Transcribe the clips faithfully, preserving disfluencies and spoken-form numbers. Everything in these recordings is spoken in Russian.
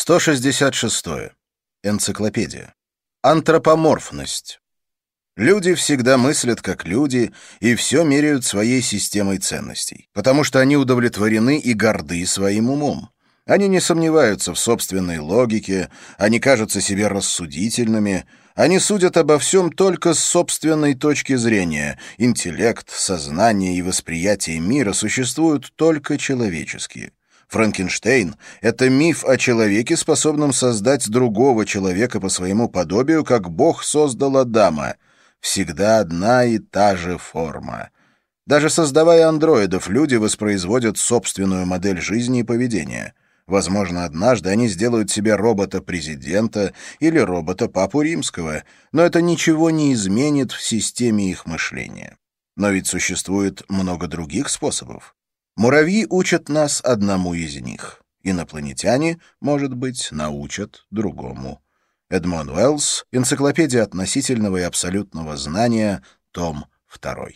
сто шестьдесят шестое. Энциклопедия. Антропоморфность. Люди всегда мыслят как люди и все меряют своей системой ценностей, потому что они удовлетворены и горды своим умом. Они не сомневаются в собственной логике, они кажутся себе рассудительными, они судят обо всем только с собственной точки зрения. Интеллект, сознание и восприятие мира существуют только человеческие. Франкенштейн — это миф о человеке, способном создать другого человека по своему подобию, как Бог создал Адама. Всегда одна и та же форма. Даже создавая андроидов, люди воспроизводят собственную модель жизни и поведения. Возможно, однажды они сделают себе робота-президента или робота-папу римского, но это ничего не изменит в системе их мышления. Но ведь существует много других способов. Муравьи учат нас одному из них. Инопланетяне, может быть, научат другому. Эдмон Уэллс. Энциклопедия относительного и абсолютного знания. Том второй.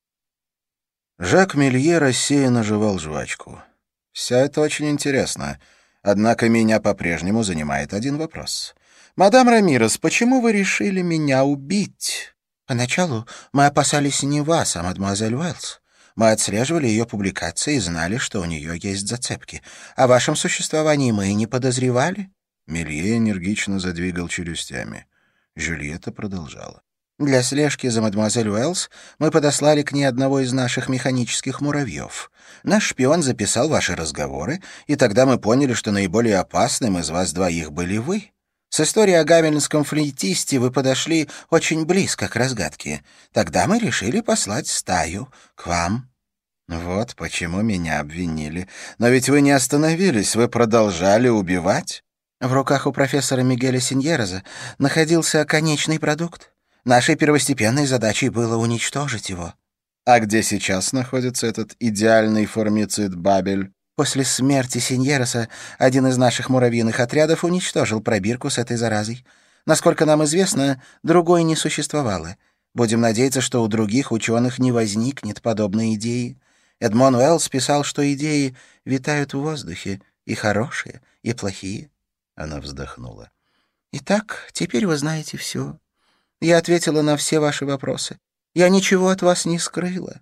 Жак Мелье рассеянно жевал жвачку. «Все это очень интересно. Однако меня по-прежнему занимает один вопрос. Мадам Рамирес, почему вы решили меня убить?» «Поначалу мы опасались не вас, а мадемуазель Уэллс. Мы отслеживали ее публикации и знали, что у нее есть зацепки. О вашем существовании мы и не подозревали». Мелье энергично задвигал челюстями. Жюльетта продолжала. «Для слежки за мадемуазель Уэллс мы подослали к ней одного из наших механических муравьев. Наш шпион записал ваши разговоры, и тогда мы поняли, что наиболее опасным из вас двоих были вы. С историей о гамельнском флейтисте вы подошли очень близко к разгадке. Тогда мы решили послать стаю к вам». «Вот почему меня обвинили. Но ведь вы не остановились, вы продолжали убивать». «В руках у профессора Мигеля Синьереза находился конечный продукт. Нашей первостепенной задачей было уничтожить его». «А где сейчас находится этот идеальный формицид Бабель?» «После смерти Синьереса один из наших муравьиных отрядов уничтожил пробирку с этой заразой. Насколько нам известно, другой не существовало. Будем надеяться, что у других ученых не возникнет подобной идеи. Эдмон Уэллс писал, что идеи витают в воздухе, и хорошие, и плохие». Она вздохнула. «Итак, теперь вы знаете все. Я ответила на все ваши вопросы. Я ничего от вас не скрыла».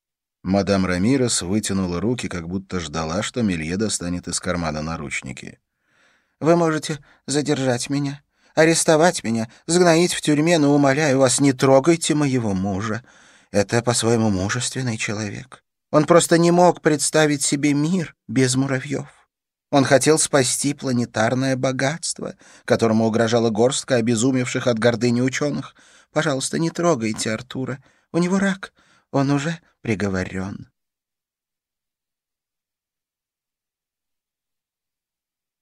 Мадам Рамирес вытянула руки, как будто ждала, что Мелье достанет из кармана наручники. «Вы можете задержать меня, арестовать меня, сгноить в тюрьме, но, умоляю вас, не трогайте моего мужа. Это по-своему мужественный человек. Он просто не мог представить себе мир без муравьев. Он хотел спасти планетарное богатство, которому угрожала горстка обезумевших от гордыни ученых. Пожалуйста, не трогайте Артура. У него рак. Он уже приговорен».